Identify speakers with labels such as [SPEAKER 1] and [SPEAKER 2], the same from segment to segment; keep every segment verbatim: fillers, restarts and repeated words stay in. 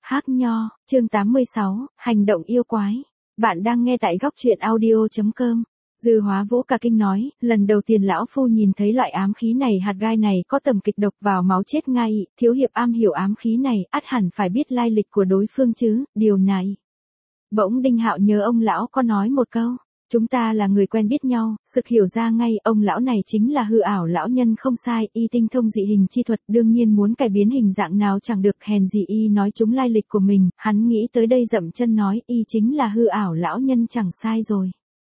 [SPEAKER 1] Hắc Nho, chương tám mươi sáu, hành động yêu quái. Bạn đang nghe tại góc truyện audio.com. Dư Hóa Vũ cả kinh nói, lần đầu tiên lão phu nhìn thấy loại ám khí này, hạt gai này có tầm kịch độc vào máu chết ngay, thiếu hiệp am hiểu ám khí này, ắt hẳn phải biết lai lịch của đối phương chứ, điều này. Bỗng Đinh Hạo nhớ ông lão có nói một câu, chúng ta là người quen biết nhau, sực hiểu ra ngay, ông lão này chính là hư ảo lão nhân không sai, y tinh thông dị hình chi thuật, đương nhiên muốn cải biến hình dạng nào chẳng được, hèn gì y nói chúng lai lịch của mình, hắn nghĩ tới đây dậm chân nói, y chính là hư ảo lão nhân chẳng sai rồi.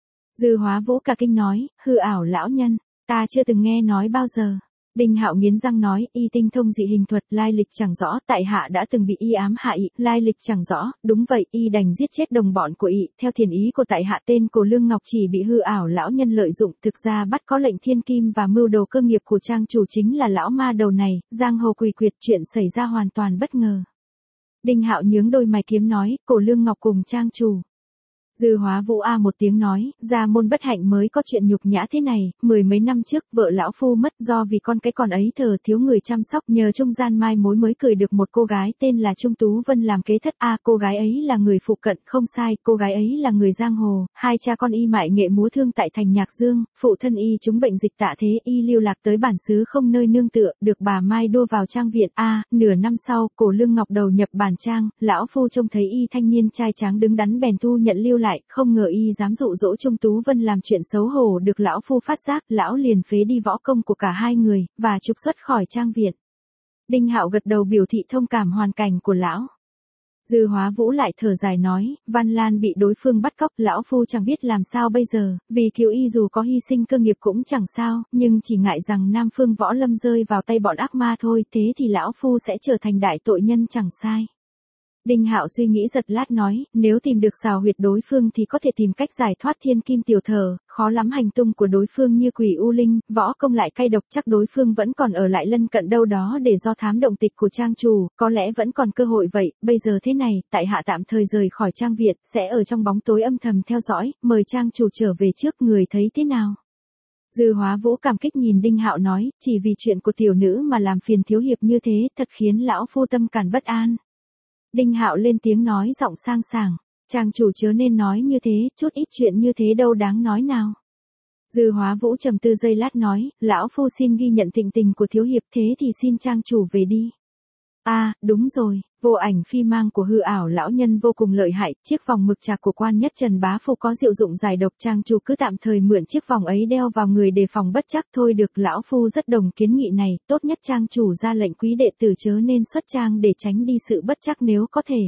[SPEAKER 1] Dư Hóa Vũ cả kinh nói, hư ảo lão nhân, ta chưa từng nghe nói bao giờ. Đinh Hạo nghiến răng nói, y tinh thông dị hình thuật, lai lịch chẳng rõ, tại hạ đã từng bị y ám hại, lai lịch chẳng rõ, đúng vậy, y đành giết chết đồng bọn của y, theo thiền ý của tại hạ tên Cổ Lương Ngọc chỉ bị hư ảo lão nhân lợi dụng, thực ra bắt có lệnh thiên kim và mưu đồ cơ nghiệp của trang chủ chính là lão ma đầu này, giang hồ quỷ quyệt, chuyện xảy ra hoàn toàn bất ngờ. Đinh Hạo nhướng đôi mày kiếm nói, Cổ Lương Ngọc cùng trang chủ. Dư Hóa Vũ a một tiếng nói, gia môn bất hạnh mới có chuyện nhục nhã thế này, mười mấy năm trước vợ lão phu mất do vì con cái còn ấy thờ thiếu người chăm sóc, nhờ trung gian mai mối mới cười được một cô gái tên là Trung Tú Vân làm kế thất. A cô gái ấy là người phụ cận, không sai, cô gái ấy là người giang hồ, hai cha con y mại nghệ múa thương tại thành Nhạc Dương, phụ thân y trúng bệnh dịch tạ thế, y lưu lạc tới bản xứ không nơi nương tựa, được bà Mai đua vào trang viện. A nửa năm sau, Cổ Lương Ngọc đầu nhập bản trang, lão phu trông thấy y thanh niên trai tráng đứng đắn bèn thu nhận lưu lại, không ngờ y dám dụ dỗ Trung Tú Vân làm chuyện xấu hổ, được lão phu phát giác, lão liền phế đi võ công của cả hai người, và trục xuất khỏi trang viện. Đinh Hạo gật đầu biểu thị thông cảm hoàn cảnh của lão. Dư Hóa Vũ lại thở dài nói, Văn Lan bị đối phương bắt cóc, lão phu chẳng biết làm sao bây giờ, vì cứu y dù có hy sinh cơ nghiệp cũng chẳng sao, nhưng chỉ ngại rằng Nam Phương Võ Lâm rơi vào tay bọn ác ma thôi, thế thì lão phu sẽ trở thành đại tội nhân chẳng sai. Đinh Hạo suy nghĩ giật lát nói, nếu tìm được xào huyệt đối phương thì có thể tìm cách giải thoát thiên kim tiểu thờ, khó lắm, hành tung của đối phương như quỷ u linh, võ công lại cay độc, chắc đối phương vẫn còn ở lại lân cận đâu đó để do thám động tịch của trang chủ, có lẽ vẫn còn cơ hội vậy, bây giờ thế này, tại hạ tạm thời rời khỏi trang viện, sẽ ở trong bóng tối âm thầm theo dõi, mời trang chủ trở về trước, người thấy thế nào? Dư Hóa Vũ cảm kích nhìn Đinh Hạo nói, chỉ vì chuyện của tiểu nữ mà làm phiền thiếu hiệp như thế, thật khiến lão phu tâm cản bất an. Đinh Hạo lên tiếng nói giọng sang sảng, trang chủ chớ nên nói như thế, chút ít chuyện như thế đâu đáng nói nào. Dư Hóa Vũ trầm tư giây lát nói, lão phu xin ghi nhận thịnh tình của thiếu hiệp, thế thì xin trang chủ về đi. À, đúng rồi, vô ảnh phi mang của hư ảo lão nhân vô cùng lợi hại, chiếc vòng mực trạc của quan nhất Trần Bá Phu có diệu dụng giải độc, trang chủ cứ tạm thời mượn chiếc vòng ấy đeo vào người đề phòng bất trắc thôi được, lão phu rất đồng kiến nghị này, tốt nhất trang chủ ra lệnh quý đệ tử chớ nên xuất trang để tránh đi sự bất trắc nếu có thể.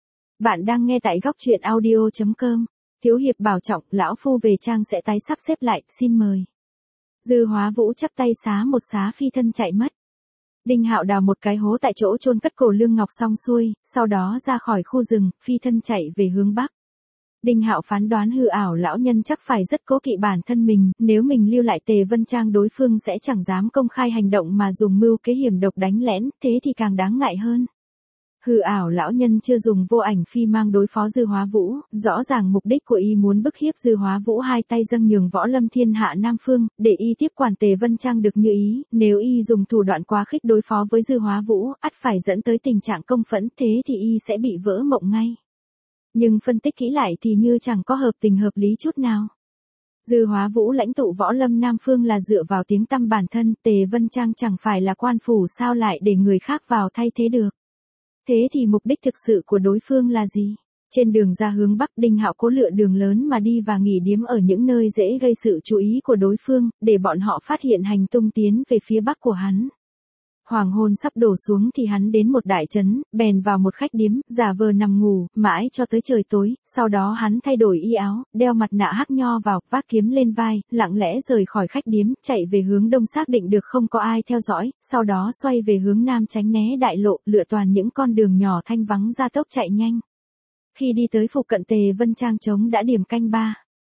[SPEAKER 1] Bạn đang nghe tại góc truyện audio.com, thiếu hiệp bảo trọng, lão phu về trang sẽ tái sắp xếp lại, xin mời. Dư Hóa Vũ chắp tay xá một xá phi thân chạy mất. Đinh Hạo đào một cái hố tại chỗ chôn cất Cổ Lương Ngọc xong xuôi, sau đó ra khỏi khu rừng, phi thân chạy về hướng bắc. Đinh Hạo phán đoán hư ảo lão nhân chắc phải rất cố kỵ bản thân mình, nếu mình lưu lại Tề Vân Trang đối phương sẽ chẳng dám công khai hành động mà dùng mưu kế hiểm độc đánh lén, thế thì càng đáng ngại hơn. Hư ảo lão nhân chưa dùng vô ảnh phi mang đối phó Dư Hóa Vũ, rõ ràng mục đích của y muốn bức hiếp Dư Hóa Vũ hai tay dâng nhường võ lâm thiên hạ Nam Phương, để y tiếp quản Tề Vân Trang được như ý, nếu y dùng thủ đoạn quá khích đối phó với Dư Hóa Vũ, ắt phải dẫn tới tình trạng công phẫn, thế thì y sẽ bị vỡ mộng ngay. Nhưng phân tích kỹ lại thì như chẳng có hợp tình hợp lý chút nào. Dư Hóa Vũ lãnh tụ võ lâm Nam Phương là dựa vào tiếng tăm bản thân, Tề Vân Trang chẳng phải là quan phủ sao lại để người khác vào thay thế được. Thế thì mục đích thực sự của đối phương là gì? Trên đường ra hướng Bắc, Đinh Hạo cố lựa đường lớn mà đi và nghỉ điếm ở những nơi dễ gây sự chú ý của đối phương, để bọn họ phát hiện hành tung tiến về phía Bắc của hắn. Hoàng hôn sắp đổ xuống thì hắn đến một đại trấn, bèn vào một khách điếm, giả vờ nằm ngủ, mãi cho tới trời tối, sau đó hắn thay đổi y áo, đeo mặt nạ hắc nho vào, vác kiếm lên vai, lặng lẽ rời khỏi khách điếm, chạy về hướng đông xác định được không có ai theo dõi, sau đó xoay về hướng nam tránh né đại lộ, lựa toàn những con đường nhỏ thanh vắng gia tốc chạy nhanh. Khi đi tới phụ cận Tề Vân Trang trống đã điểm canh ba.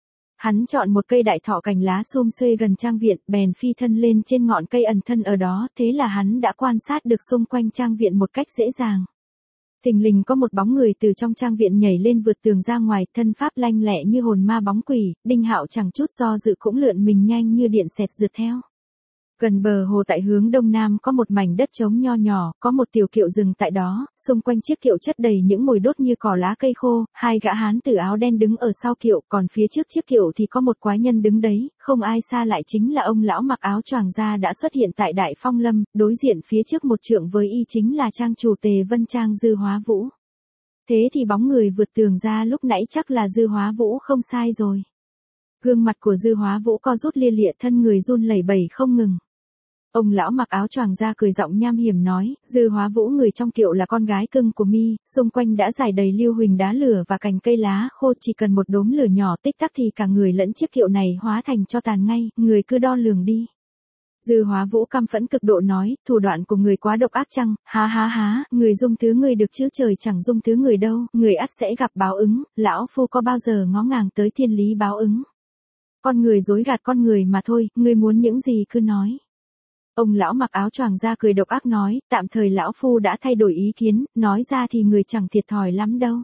[SPEAKER 1] Hắn chọn một cây đại thọ cành lá xum xuê gần trang viện, bèn phi thân lên trên ngọn cây ẩn thân ở đó, thế là hắn đã quan sát được xung quanh trang viện một cách dễ dàng. Thình lình có một bóng người từ trong trang viện nhảy lên vượt tường ra ngoài, thân pháp lanh lẹ như hồn ma bóng quỷ, Đinh Hạo chẳng chút do dự cũng lượn mình nhanh như điện xẹt rượt theo. Gần bờ hồ tại hướng đông nam có một mảnh đất trống nho nhỏ, có một tiểu kiệu dừng tại đó, xung quanh chiếc kiệu chất đầy những mồi đốt như cỏ lá cây khô, hai gã hán tử áo đen đứng ở sau kiệu, còn phía trước chiếc kiệu thì có một quái nhân đứng đấy, không ai xa lại chính là ông lão mặc áo choàng da đã xuất hiện tại Đại Phong Lâm, đối diện phía trước một trượng với y chính là trang chủ Tề Vân Trang Dư Hóa Vũ. Thế thì bóng người vượt tường ra lúc nãy chắc là Dư Hóa Vũ không sai rồi. Gương mặt của Dư Hóa Vũ co rút lia lịa, thân người run lẩy bẩy không ngừng. Ông lão mặc áo choàng da cười giọng nham hiểm nói, Dư Hóa Vũ người trong kiệu là con gái cưng của mi, xung quanh đã rải đầy lưu huỳnh đá lửa và cành cây lá khô, chỉ cần một đốm lửa nhỏ tích tắc thì cả người lẫn chiếc kiệu này hóa thành cho tàn ngay, người cứ đo lường đi. Dư Hóa Vũ căm phẫn cực độ nói, thủ đoạn của người quá độc ác chăng, há há há, người dung thứ người được chứ trời chẳng dung thứ người đâu, người ắt sẽ gặp báo ứng, lão phu có bao giờ ngó ngàng tới thiên lý báo ứng. Con người dối gạt con người mà thôi, người muốn những gì cứ nói. Ông lão mặc áo choàng da cười độc ác nói, tạm thời lão phu đã thay đổi ý kiến, nói ra thì người chẳng thiệt thòi lắm đâu.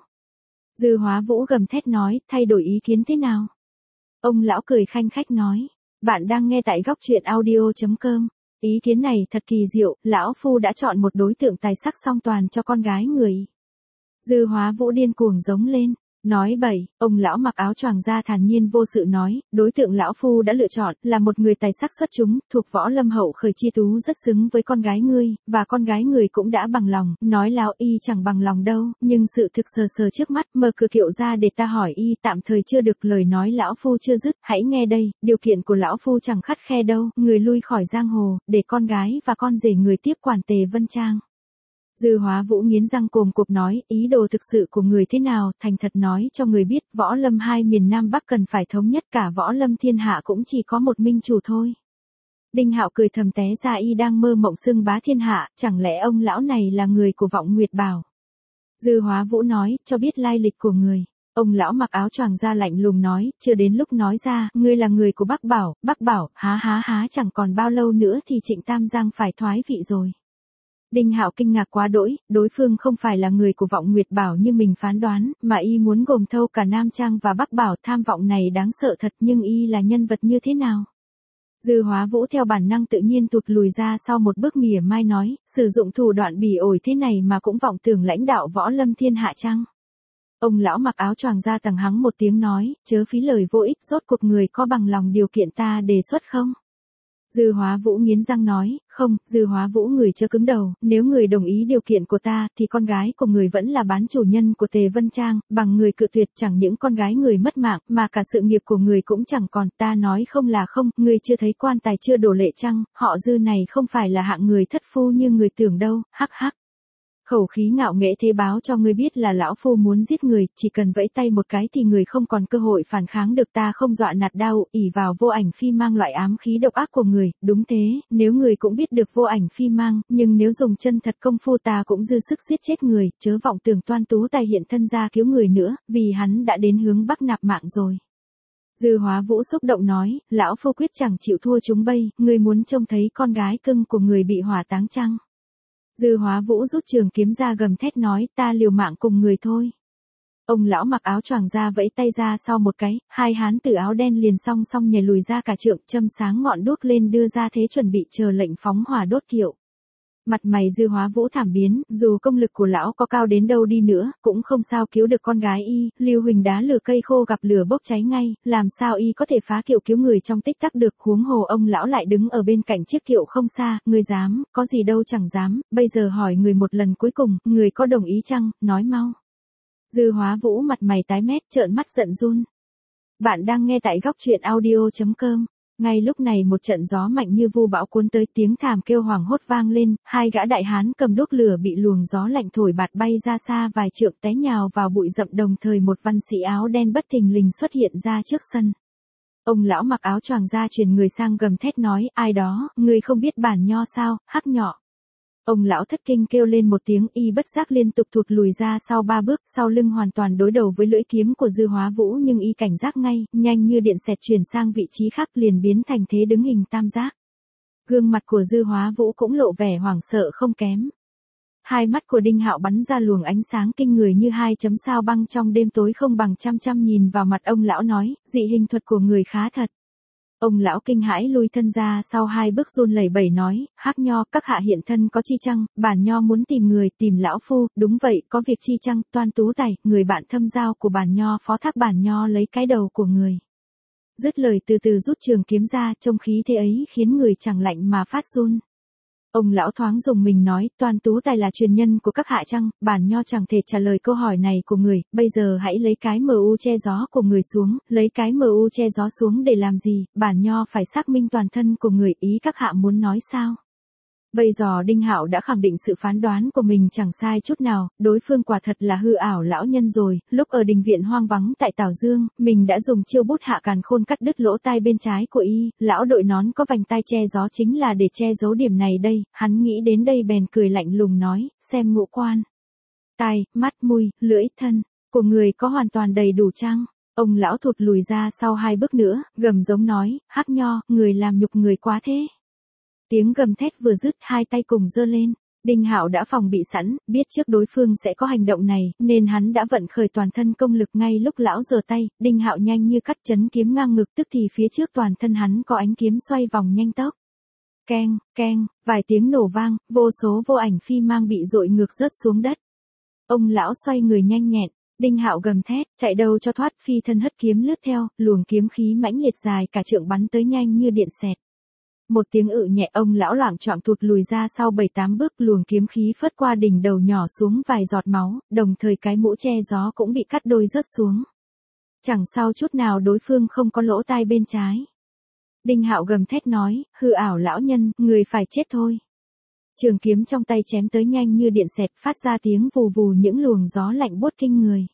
[SPEAKER 1] Dư Hóa Vũ gầm thét nói, thay đổi ý kiến thế nào? Ông lão cười khanh khách nói, bạn đang nghe tại góc truyện audio chấm com. Ý kiến này thật kỳ diệu, lão phu đã chọn một đối tượng tài sắc song toàn cho con gái người. Dư Hóa Vũ điên cuồng giống lên. Nói bậy, ông lão mặc áo choàng da thản nhiên vô sự nói, đối tượng lão phu đã lựa chọn là một người tài sắc xuất chúng, thuộc võ lâm hậu khởi chi tú rất xứng với con gái ngươi, và con gái người cũng đã bằng lòng, nói lão y chẳng bằng lòng đâu, nhưng sự thực sờ sờ trước mắt, mở cửa kiệu ra để ta hỏi y, tạm thời chưa được, lời nói lão phu chưa dứt, hãy nghe đây, điều kiện của lão phu chẳng khắt khe đâu, người lui khỏi giang hồ, để con gái và con rể người tiếp quản Tề Vân Trang. Dư Hóa Vũ nghiến răng cồm cộp nói, ý đồ thực sự của người thế nào, thành thật nói cho người biết, võ lâm hai miền Nam Bắc cần phải thống nhất, cả võ lâm thiên hạ cũng chỉ có một minh chủ thôi. Đinh Hạo cười thầm té ra y đang mơ mộng xưng bá thiên hạ, chẳng lẽ ông lão này là người của Vọng Nguyệt Bảo. Dư Hóa Vũ nói, cho biết lai lịch của người. Ông lão mặc áo choàng da lạnh lùng nói, chưa đến lúc nói ra, ngươi là người của Bắc Bảo, Bắc Bảo, há há há, chẳng còn bao lâu nữa thì Trịnh Tam Giang phải thoái vị rồi. Đinh Hạo kinh ngạc quá đỗi, đối phương không phải là người của Vọng Nguyệt Bảo như mình phán đoán, mà y muốn gồm thâu cả Nam Trang và Bắc Bảo, tham vọng này đáng sợ thật, nhưng y là nhân vật như thế nào? Dư Hóa Vũ theo bản năng tự nhiên tụt lùi ra sau một bước, mỉa mai nói, sử dụng thủ đoạn bỉ ổi thế này mà cũng vọng tưởng lãnh đạo võ lâm thiên hạ chăng? Ông lão mặc áo choàng da tằng hắng một tiếng nói, chớ phí lời vô ích, rốt cuộc người có bằng lòng điều kiện ta đề xuất không? Dư Hóa Vũ nghiến răng nói, không, Dư Hóa Vũ người chớ cứng đầu, nếu người đồng ý điều kiện của ta, thì con gái của người vẫn là bán chủ nhân của Tề Vân Trang, bằng người cự tuyệt chẳng những con gái người mất mạng, mà cả sự nghiệp của người cũng chẳng còn, ta nói không là không, người chưa thấy quan tài chưa đổ lệ chăng, họ Dư này không phải là hạng người thất phu như người tưởng đâu, hắc hắc. Khẩu khí ngạo nghễ thế báo cho ngươi biết là lão phu muốn giết người, chỉ cần vẫy tay một cái thì người không còn cơ hội phản kháng được, ta không dọa nạt đao, ỷ vào vô ảnh phi mang loại ám khí độc ác của người, đúng thế, nếu người cũng biết được vô ảnh phi mang, nhưng nếu dùng chân thật công phu ta cũng dư sức giết chết người, chớ vọng tưởng toan tú tài hiện thân ra cứu người nữa, vì hắn đã đến hướng Bắc nạp mạng rồi. Dư Hóa Vũ xúc động nói, lão phu quyết chẳng chịu thua chúng bây, ngươi muốn trông thấy con gái cưng của người bị hỏa táng chăng? Dư Hóa Vũ rút trường kiếm ra gầm thét nói, ta liều mạng cùng người thôi. Ông lão mặc áo choàng da vẫy tay ra sau một cái, hai hán tử áo đen liền song song nhảy lùi ra cả trượng, châm sáng ngọn đuốc lên đưa ra thế chuẩn bị chờ lệnh phóng hỏa đốt kiệu. Mặt mày Dư Hóa Vũ thảm biến, dù công lực của lão có cao đến đâu đi nữa, cũng không sao cứu được con gái y, lưu huỳnh đá lửa cây khô gặp lửa bốc cháy ngay, làm sao y có thể phá kiệu cứu người trong tích tắc được, huống hồ ông lão lại đứng ở bên cạnh chiếc kiệu không xa, người dám, có gì đâu chẳng dám, bây giờ hỏi người một lần cuối cùng, người có đồng ý chăng, nói mau. Dư Hóa Vũ mặt mày tái mét, trợn mắt giận run. Bạn đang nghe tại góc truyện audio chấm com. Ngay lúc này một trận gió mạnh như vu bão cuốn tới, tiếng thảm kêu hoảng hốt vang lên, hai gã đại hán cầm đuốc lửa bị luồng gió lạnh thổi bạt bay ra xa vài trượng, té nhào vào bụi rậm, đồng thời một văn sĩ áo đen bất thình lình xuất hiện ra trước sân. Ông lão mặc áo choàng da truyền người sang gầm thét nói, ai đó, người không biết bản nho sao, hắc nhọ. Ông lão thất kinh kêu lên một tiếng, y bất giác liên tục thụt lùi ra sau ba bước, sau lưng hoàn toàn đối đầu với lưỡi kiếm của Dư Hóa Vũ, nhưng y cảnh giác ngay, nhanh như điện xẹt chuyển sang vị trí khác, liền biến thành thế đứng hình tam giác. Gương mặt của Dư Hóa Vũ cũng lộ vẻ hoảng sợ không kém. Hai mắt của Đinh Hạo bắn ra luồng ánh sáng kinh người như hai chấm sao băng trong đêm tối không bằng, chăm chăm nhìn vào mặt ông lão nói, dị hình thuật của người khá thật. Ông lão kinh hãi lui thân ra sau hai bước run lẩy bẩy nói, Hắc Nho, các hạ hiện thân có chi chăng, bản Nho muốn tìm người, tìm lão phu, đúng vậy, có việc chi chăng, Toan Tú Tài, người bạn thâm giao của bản Nho phó thác bản Nho lấy cái đầu của người. Dứt lời từ từ rút trường kiếm ra, trông khí thế ấy khiến người chẳng lạnh mà phát run. Ông lão thoáng dùng mình nói, Toan Tú Tài là truyền nhân của các hạ chăng, bản Nho chẳng thể trả lời câu hỏi này của người, bây giờ hãy lấy cái mờ u che gió của người xuống, lấy cái mờ u che gió xuống để làm gì, bản Nho phải xác minh toàn thân của người, ý các hạ muốn nói sao? Bây giờ Đinh Hạo đã khẳng định sự phán đoán của mình chẳng sai chút nào, đối phương quả thật là hư ảo lão nhân rồi, lúc ở đình viện hoang vắng tại Tảo Dương, mình đã dùng chiêu bút hạ càn khôn cắt đứt lỗ tai bên trái của y, lão đội nón có vành tai che gió chính là để che giấu điểm này đây, hắn nghĩ đến đây bèn cười lạnh lùng nói, xem ngũ quan. Tai, mắt, mũi, lưỡi, thân, của người có hoàn toàn đầy đủ chăng? Ông lão thụt lùi ra sau hai bước nữa, gầm giống nói, Hắc Nho, người làm nhục người quá thế. Tiếng gầm thét vừa dứt hai tay cùng giơ lên, Đinh Hạo đã phòng bị sẵn, biết trước đối phương sẽ có hành động này, nên hắn đã vận khởi toàn thân công lực ngay lúc lão giơ tay, Đinh Hạo nhanh như cắt chấn kiếm ngang ngực tức thì phía trước toàn thân hắn có ánh kiếm xoay vòng nhanh tốc. Keng, keng, vài tiếng nổ vang, vô số vô ảnh phi mang bị dội ngược rớt xuống đất. Ông lão xoay người nhanh nhẹn, Đinh Hạo gầm thét, chạy đâu cho thoát, phi thân hất kiếm lướt theo, luồng kiếm khí mãnh liệt dài cả trượng bắn tới nhanh như điện xẹt. Một tiếng ự nhẹ, ông lão loạng choạng thụt lùi ra sau bảy tám bước, luồng kiếm khí phất qua đỉnh đầu nhỏ xuống vài giọt máu, đồng thời cái mũ che gió cũng bị cắt đôi rớt xuống. Chẳng sau chút nào đối phương không có lỗ tai bên trái. Đinh Hạo gầm thét nói, hư ảo lão nhân, người phải chết thôi. Trường kiếm trong tay chém tới nhanh như điện xẹt, phát ra tiếng vù vù những luồng gió lạnh buốt kinh người.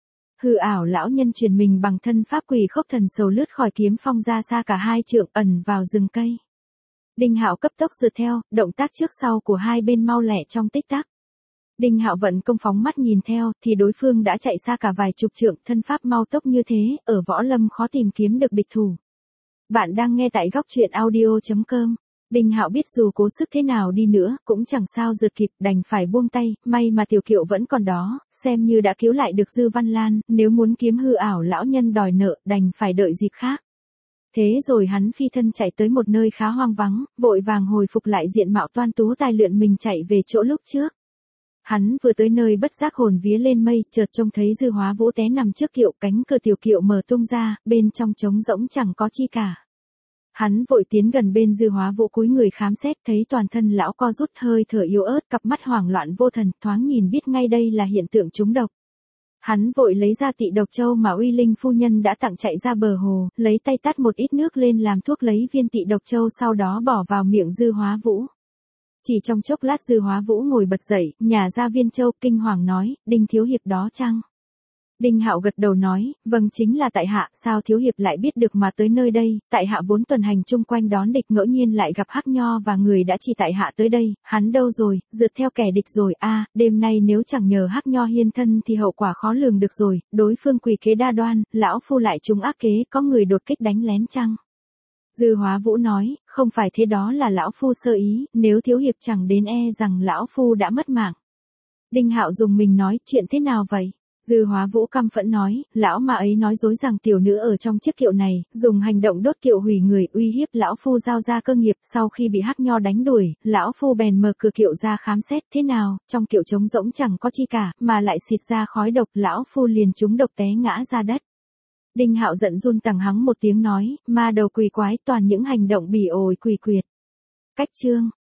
[SPEAKER 1] Hư ảo lão nhân truyền mình bằng thân pháp quỷ khốc thần sầu lướt khỏi kiếm phong ra xa cả hai trượng, ẩn vào rừng cây. Đinh Hạo cấp tốc rượt theo, động tác trước sau của hai bên mau lẹ trong tích tắc. Đinh Hạo vận công phóng mắt nhìn theo, thì đối phương đã chạy xa cả vài chục trượng, thân pháp mau tốc như thế, ở võ lâm khó tìm kiếm được địch thủ. Bạn đang nghe tại góc truyện audio chấm com. Đinh Hạo biết dù cố sức thế nào đi nữa, cũng chẳng sao rượt kịp, đành phải buông tay, may mà Tiểu Kiệu vẫn còn đó, xem như đã cứu lại được Dư Văn Lan, nếu muốn kiếm hư ảo lão nhân đòi nợ, đành phải đợi dịp khác. Thế rồi hắn phi thân chạy tới một nơi khá hoang vắng, vội vàng hồi phục lại diện mạo Toan Tú Tài, lượn mình chạy về chỗ lúc trước. Hắn vừa tới nơi bất giác hồn vía lên mây, chợt trông thấy Dư Hóa Vũ té nằm trước kiệu, cánh cửa Tiểu Kiệu mở tung ra, bên trong trống rỗng chẳng có chi cả. Hắn vội tiến gần bên Dư Hóa Vũ, cúi người khám xét, thấy toàn thân lão co rút, hơi thở yếu ớt, cặp mắt hoảng loạn vô thần, thoáng nhìn biết ngay đây là hiện tượng trúng độc. Hắn vội lấy ra tị độc châu mà Uy Linh phu nhân đã tặng, chạy ra bờ hồ, lấy tay tắt một ít nước lên làm thuốc, lấy viên tị độc châu sau đó bỏ vào miệng Dư Hóa Vũ. Chỉ trong chốc lát Dư Hóa Vũ ngồi bật dậy, nhả ra viên châu, kinh hoàng nói, Đinh thiếu hiệp đó chăng? Đinh Hạo gật đầu nói, vâng chính là tại hạ, sao thiếu hiệp lại biết được mà tới nơi đây, tại hạ vốn tuần hành chung quanh đón địch, ngẫu nhiên lại gặp Hắc Nho và người đã chỉ tại hạ tới đây, hắn đâu rồi, rượt theo kẻ địch rồi, a à, đêm nay nếu chẳng nhờ Hắc Nho hiên thân thì hậu quả khó lường được rồi, đối phương quỷ kế đa đoan, lão phu lại trúng ác kế, có người đột kích đánh lén chăng? Dư Hóa Vũ nói, không phải thế, đó là lão phu sơ ý, nếu thiếu hiệp chẳng đến e rằng lão phu đã mất mạng. Đinh Hạo dùng mình nói, chuyện thế nào vậy? Dư Hóa Vũ căm phẫn nói, lão mà ấy nói dối rằng tiểu nữ ở trong chiếc kiệu này, dùng hành động đốt kiệu hủy người, uy hiếp lão phu giao ra cơ nghiệp, sau khi bị Hắc Nho đánh đuổi, lão phu bèn mở cửa kiệu ra khám xét, thế nào, trong kiệu trống rỗng chẳng có chi cả, mà lại xịt ra khói độc, lão phu liền trúng độc té ngã ra đất. Đinh Hạo giận run tằng hắng một tiếng nói, ma đầu quỷ quái, toàn những hành động bỉ ổi quỷ quyệt. Cách chương